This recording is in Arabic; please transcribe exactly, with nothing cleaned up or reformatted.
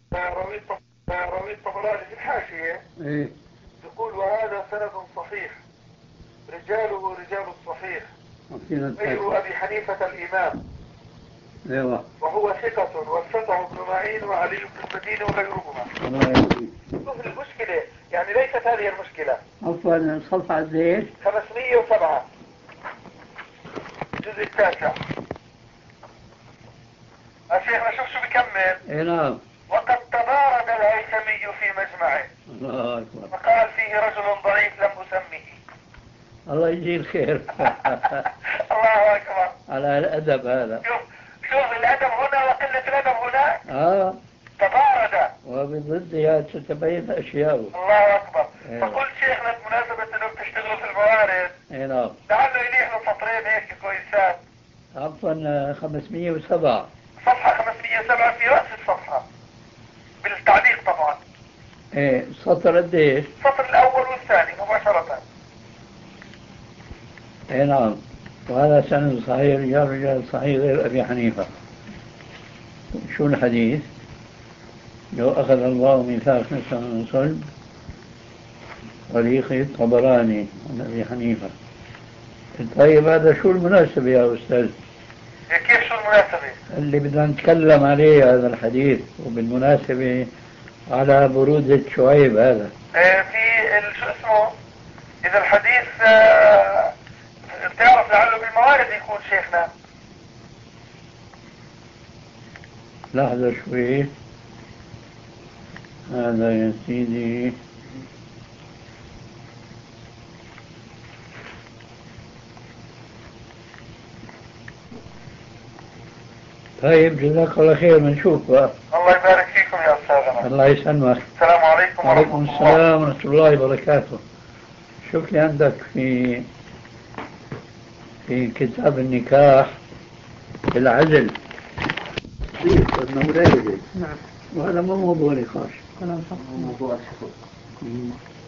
روي روي الطبراني في الحاشية ايه يقول وهذا سند صحيح رجاله رجال الصحيح أعطينا غير التاسع. أبي حنيفة الإمام ايوه وهو ثقة وثقه ابن معين وعلي بن المديني وغيرهما. الله يهديك. شوف المشكلة يعني ليست هذه المشكلة. عفوا الصفحة قد ايش؟ خمسمية وسبعة الجزء التاسع. الشيخنا شوف شو بكمل. اي نعم. وقد تبارد الهيثمي في مجمعه الله أكبر. فقال فيه رجل ضعيف لم أسمه. الله يجزيه الخير. الله أكبر. على الأدب هذا. شوف شوف الأدب هنا وقلة الأدب هناك. اه تبارد. وبضدها تتبين أشياء. الله أكبر. إيه. فقلت شيخنا بمناسبة أنه بتشتغلوا في الموارد اي نعم. لعله يليح له سطرين هيك كويسات. عفوا خمسمية وسبعة. صفحة خمسمية وسبعة في رأس الصفحة بالتعليق طبعا. ايه السطر قد ايش؟ السطر الأول والثاني مباشرة. اي نعم. وهذا سند صحيح رجال رجال صحيح غير أبي حنيفة. شو الحديث؟ لو أخذ الله ميثاق نفسه من صلب طريق الطبراني عن أبي حنيفة. طيب هذا شو المناسبة يا أستاذ؟ كيف شو المناسبة؟ اللي بدنا نتكلم عليه هذا الحديث وبالمناسبة على برودة شعيب هذا. آه في ال- شو اسمه إذا الحديث آه بتعرف لعله بالموارد يكون شيخنا. لحظة شوي. هذا يا سيدي طيب جزاك الله خير بنشوف بقى. الله يبارك فيكم يا أستاذنا. الله يسلمك. السلام عليكم وعليكم ورحمة الله. السلام ورحمة الله وبركاته. شوف لي عندك في في كتاب النكاح العزل كيف المولد. نعم. وهذا مو موضوع نقاش. كلام صح. مم.